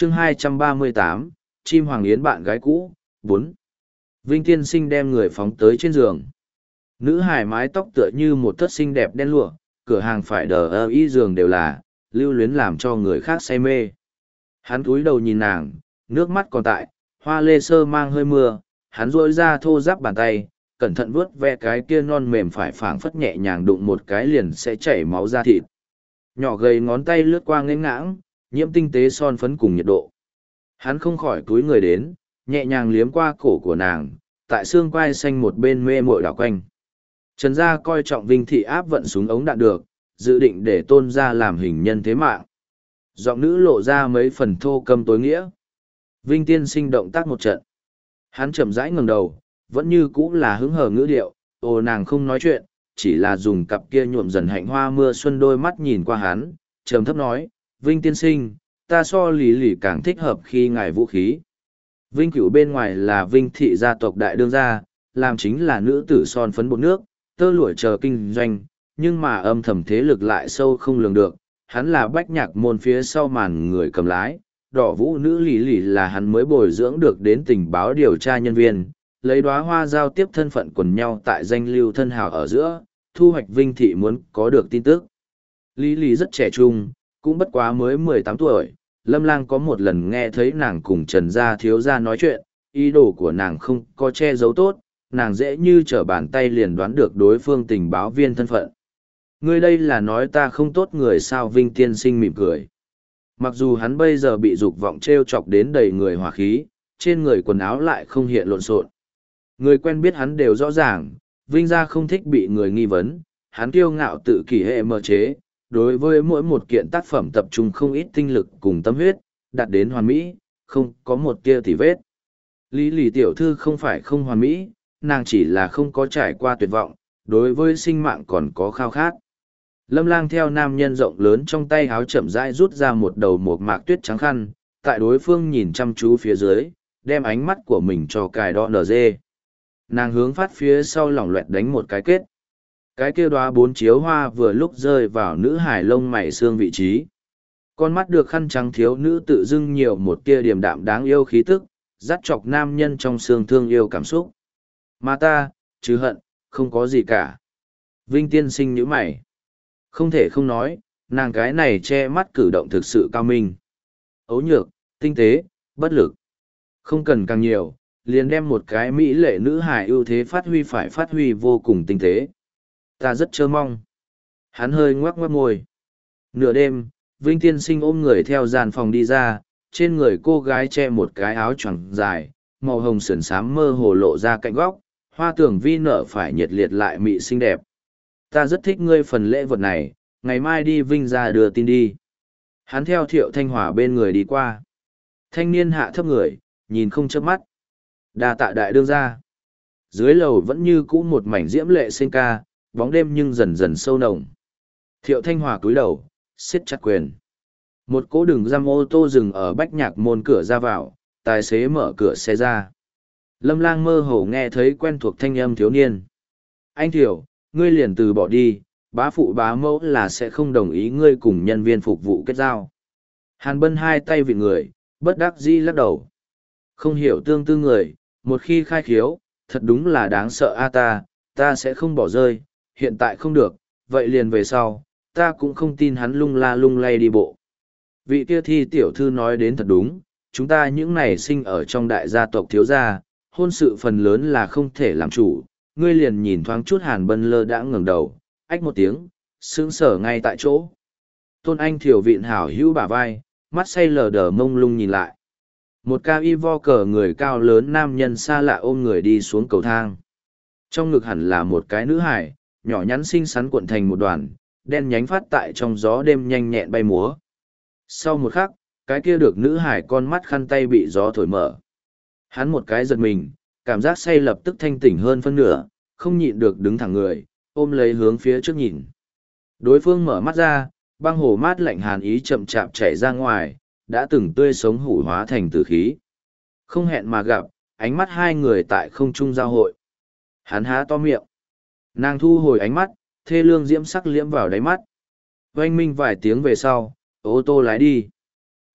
chương 238, chim hoàng yến bạn gái cũ, 4. Vinh tiên sinh đem người phóng tới trên giường. Nữ hài mái tóc tựa như một thất xinh đẹp đen lụa, cửa hàng phải đờ ơ y giường đều là, lưu luyến làm cho người khác say mê. Hắn cúi đầu nhìn nàng, nước mắt còn tại, hoa lê sơ mang hơi mưa, hắn rỗi ra thô ráp bàn tay, cẩn thận vuốt ve cái kia non mềm phải phảng phất nhẹ nhàng đụng một cái liền sẽ chảy máu ra thịt. Nhỏ gầy ngón tay lướt qua nghênh ngãng, nhiễm tinh tế son phấn cùng nhiệt độ. Hắn không khỏi cúi người đến, nhẹ nhàng liếm qua cổ của nàng, tại xương quai xanh một bên mê mội đảo quanh. Trần gia coi trọng Vinh thị áp vận súng ống đạn được, dự định để tôn gia làm hình nhân thế mạng. Giọng nữ lộ ra mấy phần thô câm tối nghĩa. Vinh tiên sinh động tác một trận. Hắn chậm rãi ngẩng đầu, vẫn như cũ là hứng hờ ngữ điệu, ồ nàng không nói chuyện, chỉ là dùng cặp kia nhuộm dần hạnh hoa mưa xuân đôi mắt nhìn qua hắn, trầm thấp nói, Vinh tiên sinh, ta so lý lì càng thích hợp khi ngài vũ khí. Vinh cửu bên ngoài là Vinh thị gia tộc đại đương gia, làm chính là nữ tử son phấn bột nước, tơ lụa chờ kinh doanh, nhưng mà âm thầm thế lực lại sâu không lường được, hắn là bách nhạc môn phía sau màn người cầm lái, đỏ vũ nữ lì lì là hắn mới bồi dưỡng được đến tình báo điều tra nhân viên, lấy đóa hoa giao tiếp thân phận quần nhau tại danh lưu thân hào ở giữa, thu hoạch Vinh thị muốn có được tin tức. Lý lì rất trẻ trung, cũng bất quá mới 18 tuổi, Lâm Lang có một lần nghe thấy nàng cùng Trần gia thiếu gia nói chuyện, ý đồ của nàng không có che giấu tốt, nàng dễ như trở bàn tay liền đoán được đối phương tình báo viên thân phận. Ngươi đây là nói ta không tốt người sao? Vinh tiên sinh mỉm cười. Mặc dù hắn bây giờ bị dục vọng trêu chọc đến đầy người hỏa khí, trên người quần áo lại không hiện lộn xộn. Người quen biết hắn đều rõ ràng, Vinh gia không thích bị người nghi vấn, hắn kiêu ngạo tự kỷ hệ mờ chế, đối với mỗi một kiện tác phẩm tập trung không ít tinh lực cùng tâm huyết, đạt đến hoàn mỹ, không có một tia tì vết. Lý lì tiểu thư không phải không hoàn mỹ, nàng chỉ là không có trải qua tuyệt vọng, đối với sinh mạng còn có khao khát. Lâm Lang theo nam nhân rộng lớn trong tay háo chậm rãi rút ra một đầu một mạc tuyết trắng khăn, tại đối phương nhìn chăm chú phía dưới, đem ánh mắt của mình cho cài đo nở dê. Nàng hướng phát phía sau lỏng loẹt đánh một cái kết. Cái kia đóa 4 chiếu hoa vừa lúc rơi vào nữ hải lông mày xương vị trí. Con mắt được khăn trắng thiếu nữ tự dưng nhiều một tia điềm đạm đáng yêu khí tức, dắt chọc nam nhân trong xương thương yêu cảm xúc. Mà ta, chứ hận, không có gì cả. Vinh tiên sinh nhíu mày. Không thể không nói, nàng cái này che mắt cử động thực sự cao minh. Ấu nhược, tinh tế, bất lực. Không cần càng nhiều, liền đem một cái mỹ lệ nữ hài ưu thế phát huy vô cùng tinh tế. Ta rất chờ mong. Hắn hơi ngoắc ngoắc môi. Nửa đêm, Vinh tiên sinh ôm người theo gian phòng đi ra, trên người cô gái che một cái áo choàng dài, màu hồng sườn xám mơ hồ lộ ra cạnh góc, hoa tưởng vi nở phải nhiệt liệt lại mị xinh đẹp. Ta rất thích ngươi phần lễ vật này, ngày mai đi Vinh ra đưa tin đi. Hắn theo Thiệu Thanh Hòa bên người đi qua. Thanh niên hạ thấp người, nhìn không chớp mắt. Đa tạ đại đương ra. Dưới lầu vẫn như cũ một mảnh diễm lệ sinh ca, bóng đêm nhưng dần dần sâu nồng. Thiệu Thanh Hòa cúi đầu, siết chặt quyền. Một cỗ đường giam ô tô dừng ở bách nhạc môn cửa ra vào, tài xế mở cửa xe ra. Lâm Lang mơ hồ nghe thấy quen thuộc thanh âm thiếu niên. Anh Thiệu, ngươi liền từ bỏ đi, bá phụ bá mẫu là sẽ không đồng ý ngươi cùng nhân viên phục vụ kết giao. Hàn Bân hai tay vịn người, bất đắc dĩ lắc đầu. Không hiểu tương tư người, một khi khai khiếu, thật đúng là đáng sợ a ta sẽ không bỏ rơi, hiện tại không được, vậy liền về sau, ta cũng không tin hắn lung la lung lay đi bộ. Vị kia Thi tiểu thư nói đến thật đúng, chúng ta những này sinh ở trong đại gia tộc thiếu gia, hôn sự phần lớn là không thể làm chủ. Ngươi liền nhìn thoáng chút Hàn Bân lơ đã ngẩng đầu, ách một tiếng, sững sờ ngay tại chỗ. Tôn Anh Thiểu vịn hảo hữu bả vai, mắt say lờ đờ mông lung nhìn lại. Một ca y vo cờ người cao lớn nam nhân xa lạ ôm người đi xuống cầu thang. Trong ngực hẳn là một cái nữ hải, nhỏ nhắn xinh xắn cuộn thành một đoàn, đen nhánh phát tại trong gió đêm nhanh nhẹn bay múa. Sau một khắc, cái kia được nữ hải con mắt khăn tay bị gió thổi mở. Hắn một cái giật mình, cảm giác say lập tức thanh tỉnh hơn phân nửa, không nhịn được đứng thẳng người, ôm lấy hướng phía trước nhìn. Đối phương mở mắt ra, băng hồ mát lạnh hàn ý chậm chạp chảy ra ngoài, đã từng tươi sống hủ hóa thành tử khí. Không hẹn mà gặp, ánh mắt hai người tại không trung giao hội. Hắn há to miệng. Nàng thu hồi ánh mắt, thê lương diễm sắc liễm vào đáy mắt. Oanh minh vài tiếng về sau, ô tô lái đi.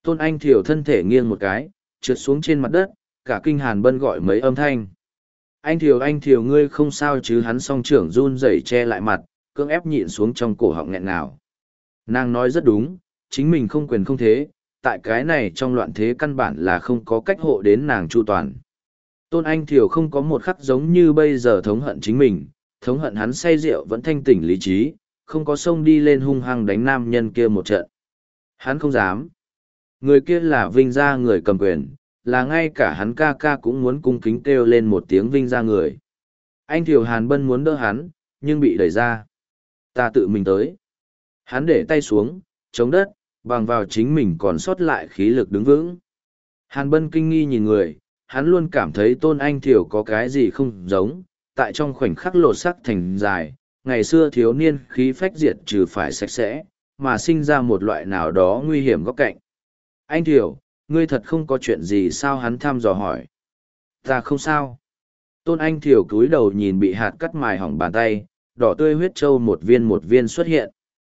Tôn Anh Thiều thân thể nghiêng một cái, trượt xuống trên mặt đất, cả kinh Hàn Bân gọi mấy âm thanh. Anh Thiều ngươi không sao chứ? Hắn song trưởng run rẩy che lại mặt, cưỡng ép nhịn xuống trong cổ họng nghẹn ngào. Nàng nói rất đúng, chính mình không quyền không thế, tại cái này trong loạn thế căn bản là không có cách hộ đến nàng chu toàn. Tôn Anh Thiều không có một khắc giống như bây giờ thống hận chính mình, thống hận hắn say rượu vẫn thanh tỉnh lý trí, không có xông đi lên hung hăng đánh nam nhân kia một trận. Hắn không dám. Người kia là Vinh gia người cầm quyền, là ngay cả hắn ca ca cũng muốn cung kính kêu lên một tiếng Vinh gia người. Anh Thiều Hàn Bân muốn đỡ hắn, nhưng bị đẩy ra. Ta tự mình tới. Hắn để tay xuống, chống đất, bằng vào chính mình còn sót lại khí lực đứng vững. Hàn Bân kinh nghi nhìn người, hắn luôn cảm thấy Tôn Anh Thiều có cái gì không giống, tại trong khoảnh khắc lột sắc thành dài, ngày xưa thiếu niên khí phách diệt trừ phải sạch sẽ, mà sinh ra một loại nào đó nguy hiểm góc cạnh. Anh Thiều, ngươi thật không có chuyện gì sao? Hắn thăm dò hỏi. Ta không sao. Tôn Anh Thiều cúi đầu nhìn bị hạt cắt mài hỏng bàn tay, đỏ tươi huyết trâu một viên xuất hiện.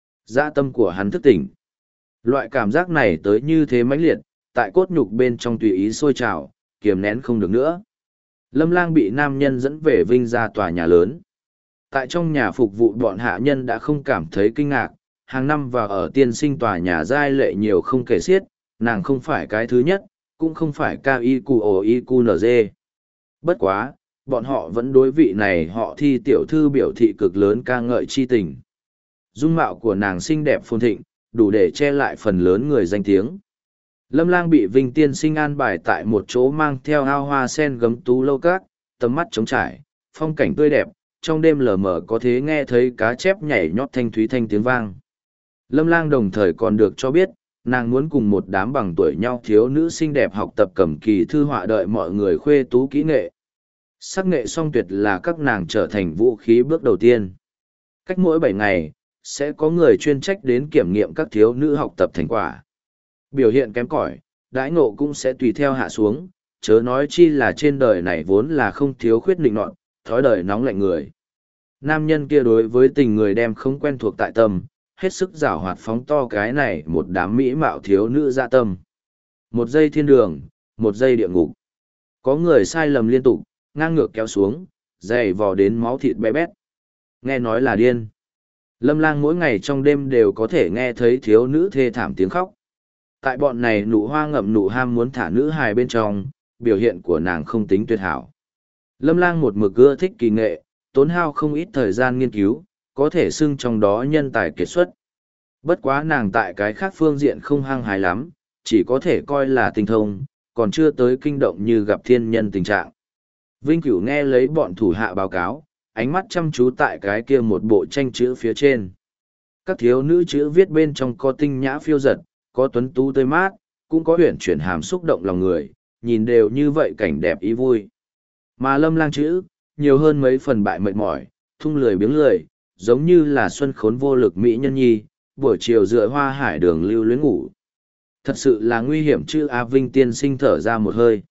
Dã tâm của hắn thức tỉnh. Loại cảm giác này tới như thế mãnh liệt, tại cốt nhục bên trong tùy ý sôi trào, kiềm nén không được nữa. Lâm Lang bị nam nhân dẫn về Vinh ra tòa nhà lớn. Tại trong nhà phục vụ bọn hạ nhân đã không cảm thấy kinh ngạc, hàng năm vào ở tiên sinh tòa nhà giai lệ nhiều không kể xiết, nàng không phải cái thứ nhất, cũng không phải KIQOIQNZ. Bất quá, bọn họ vẫn đối vị này họ Thi tiểu thư biểu thị cực lớn ca ngợi chi tình. Dung mạo của nàng xinh đẹp phồn thịnh, đủ để che lại phần lớn người danh tiếng. Lâm Lang bị Vinh tiên sinh an bài tại một chỗ mang theo ao hoa sen gấm tú lâu các, tầm mắt trống trải, phong cảnh tươi đẹp, trong đêm lờ mờ có thể nghe thấy cá chép nhảy nhót thanh thúy thanh tiếng vang. Lâm Lang đồng thời còn được cho biết, nàng muốn cùng một đám bằng tuổi nhau thiếu nữ xinh đẹp học tập cầm kỳ thư họa, đợi mọi người khuê tú kỹ nghệ. Sắc nghệ song tuyệt là các nàng trở thành vũ khí bước đầu tiên. Cách mỗi 7 ngày, sẽ có người chuyên trách đến kiểm nghiệm các thiếu nữ học tập thành quả. Biểu hiện kém cỏi, đãi ngộ cũng sẽ tùy theo hạ xuống, chớ nói chi là trên đời này vốn là không thiếu khuyết định nọt, thói đời nóng lạnh người. Nam nhân kia đối với tình người đem không quen thuộc tại tâm, hết sức giảo hoạt phóng to cái này một đám mỹ mạo thiếu nữ dạ tâm. Một giây thiên đường, một giây địa ngục. Có người sai lầm liên tục, ngang ngược kéo xuống, dày vò đến máu thịt bé bét. Nghe nói là điên. Lâm Lang mỗi ngày trong đêm đều có thể nghe thấy thiếu nữ thê thảm tiếng khóc. Tại bọn này nụ hoa ngậm nụ ham muốn thả nữ hài bên trong, biểu hiện của nàng không tính tuyệt hảo. Lâm Lang một mực ưa thích kỳ nghệ, tốn hao không ít thời gian nghiên cứu, có thể xưng trong đó nhân tài kiệt xuất. Bất quá nàng tại cái khác phương diện không hăng hái lắm, chỉ có thể coi là tinh thông, còn chưa tới kinh động như gặp thiên nhân tình trạng. Vinh Cửu nghe lấy bọn thủ hạ báo cáo, ánh mắt chăm chú tại cái kia một bộ tranh chữ phía trên. Các thiếu nữ chữ viết bên trong có tinh nhã phiêu giật, có tuấn tú tươi mát, cũng có huyền chuyển hàm xúc động lòng người, nhìn đều như vậy cảnh đẹp ý vui. Mà Lâm Lang chữ, nhiều hơn mấy phần bại mệt mỏi, thung lười biếng lười, giống như là xuân khốn vô lực mỹ nhân nhi, buổi chiều dựa hoa hải đường lưu luyến ngủ. Thật sự là nguy hiểm chứ. A Vinh tiên sinh thở ra một hơi.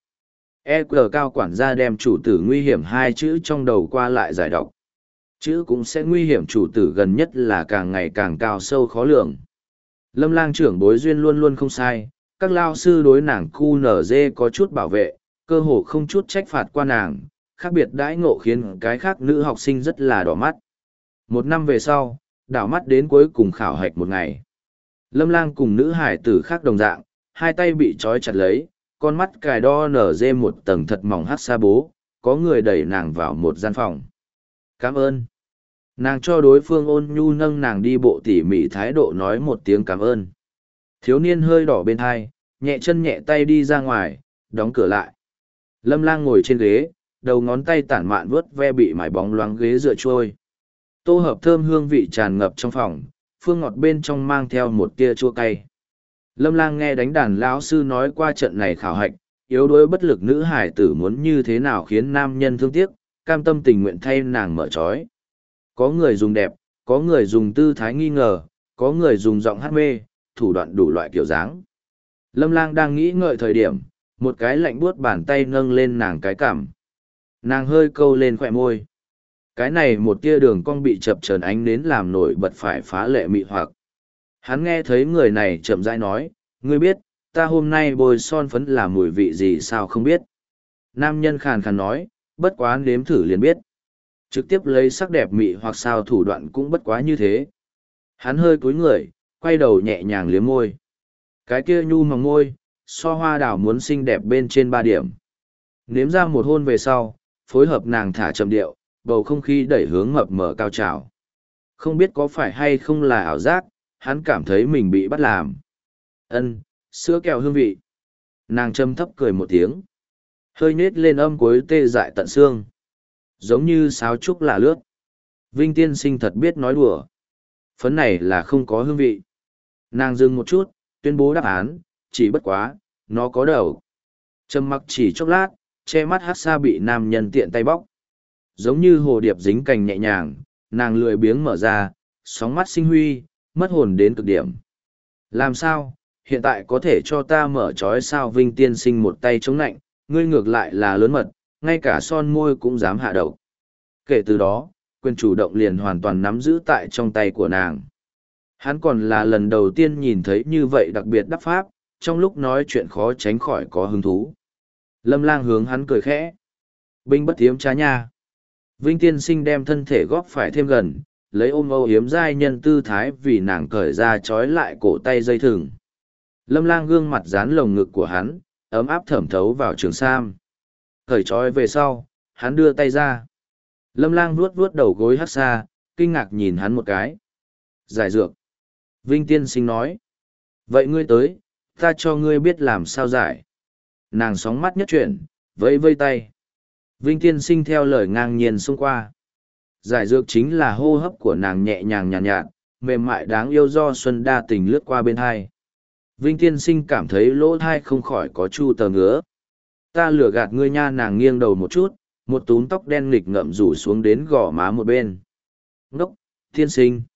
EQ cao quản gia đem chủ tử nguy hiểm hai chữ trong đầu qua lại giải đọc. Chữ cũng sẽ nguy hiểm, chủ tử gần nhất là càng ngày càng cao sâu khó lường. Lâm Lang trưởng bối duyên luôn luôn không sai, các lao sư đối nàng QNZ có chút bảo vệ, cơ hồ không chút trách phạt qua nàng, khác biệt đãi ngộ khiến cái khác nữ học sinh rất là đỏ mắt. Một năm về sau, đảo mắt đến cuối cùng khảo hạch một ngày. Lâm Lang cùng nữ hải tử khác đồng dạng, hai tay bị trói chặt lấy, con mắt cài đo nở dê một tầng thật mỏng hát xa bố, có người đẩy nàng vào một gian phòng. Cảm ơn. Nàng cho đối phương ôn nhu nâng nàng đi bộ tỉ mỉ thái độ nói một tiếng cảm ơn. Thiếu niên hơi đỏ bên hai, nhẹ chân nhẹ tay đi ra ngoài, đóng cửa lại. Lâm Lang ngồi trên ghế, đầu ngón tay tản mạn vuốt ve bị mải bóng loáng ghế dựa trôi. Tô hợp thơm hương vị tràn ngập trong phòng, phương ngọt bên trong mang theo một tia chua cay. Lâm Lang nghe đánh đàn lão sư nói qua trận này khảo hạch, yếu đuối bất lực nữ hải tử muốn như thế nào khiến nam nhân thương tiếc, cam tâm tình nguyện thay nàng mở trói. Có người dùng đẹp, có người dùng tư thái nghi ngờ, có người dùng giọng hát mê, thủ đoạn đủ loại kiểu dáng. Lâm Lang đang nghĩ ngợi thời điểm, một cái lạnh buốt bàn tay nâng lên nàng cái cằm. Nàng hơi câu lên khỏe môi. Cái này một tia đường cong bị chập chờn ánh nến làm nổi bật phải phá lệ mị hoặc. Hắn nghe thấy người này chậm rãi nói, ngươi biết, ta hôm nay bôi son phấn là mùi vị gì sao không biết. Nam nhân khàn khàn nói, bất quá nếm thử liền biết. Trực tiếp lấy sắc đẹp mị hoặc sao thủ đoạn cũng bất quá như thế. Hắn hơi cúi người, quay đầu nhẹ nhàng liếm môi. Cái kia nhu mỏng môi, so hoa đào muốn xinh đẹp bên trên 3 điểm. Nếm ra một hôn về sau, phối hợp nàng thả chậm điệu, bầu không khí đẩy hướng mập mờ cao trào. Không biết có phải hay không là ảo giác, hắn cảm thấy mình bị bắt làm. Ân, sữa kẹo hương vị. Nàng châm thấp cười một tiếng. Hơi nết lên âm cuối tê dại tận xương. Giống như sáo trúc là lướt. Vinh tiên sinh thật biết nói đùa. Phấn này là không có hương vị. Nàng dừng một chút, tuyên bố đáp án, chỉ bất quá, nó có đầu. Trầm mặc chỉ chốc lát, che mắt hát xa bị nam nhân tiện tay bóc. Giống như hồ điệp dính cành nhẹ nhàng, nàng lười biếng mở ra, sóng mắt sinh huy, mất hồn đến cực điểm. Làm sao, hiện tại có thể cho ta mở trói sao? Vinh tiên sinh một tay chống nạnh, ngươi ngược lại là lớn mật, ngay cả son môi cũng dám hạ độc. Kể từ đó, quyền chủ động liền hoàn toàn nắm giữ tại trong tay của nàng. Hắn còn là lần đầu tiên nhìn thấy như vậy đặc biệt đắc pháp, trong lúc nói chuyện khó tránh khỏi có hứng thú. Lâm Lang hướng hắn cười khẽ. Binh bất tiếm trá nha. Vinh tiên sinh đem thân thể góp phải thêm gần, lấy ôm âu yếm giai nhân tư thái vì nàng cởi ra trói lại cổ tay dây thừng. Lâm Lang gương mặt dán lồng ngực của hắn, ấm áp thẩm thấu vào trường sam. Cởi trói về sau, hắn đưa tay ra. Lâm Lang vuốt vuốt đầu gối hát xa, kinh ngạc nhìn hắn một cái. Giải dược. Vinh tiên sinh nói. Vậy ngươi tới, ta cho ngươi biết làm sao giải. Nàng sóng mắt nhất chuyển, vẫy vây tay. Vinh tiên sinh theo lời ngang nhiên xông qua. Giải dược chính là hô hấp của nàng nhẹ nhàng nhàn nhạt, mềm mại đáng yêu do xuân đa tình lướt qua bên hai. Vinh tiên sinh cảm thấy lỗ thai không khỏi có chu tờ ngứa. Ta lừa gạt ngươi nha. Nàng nghiêng đầu một chút, một túm tóc đen nghịch ngậm rủ xuống đến gò má một bên. Ngốc, tiên sinh.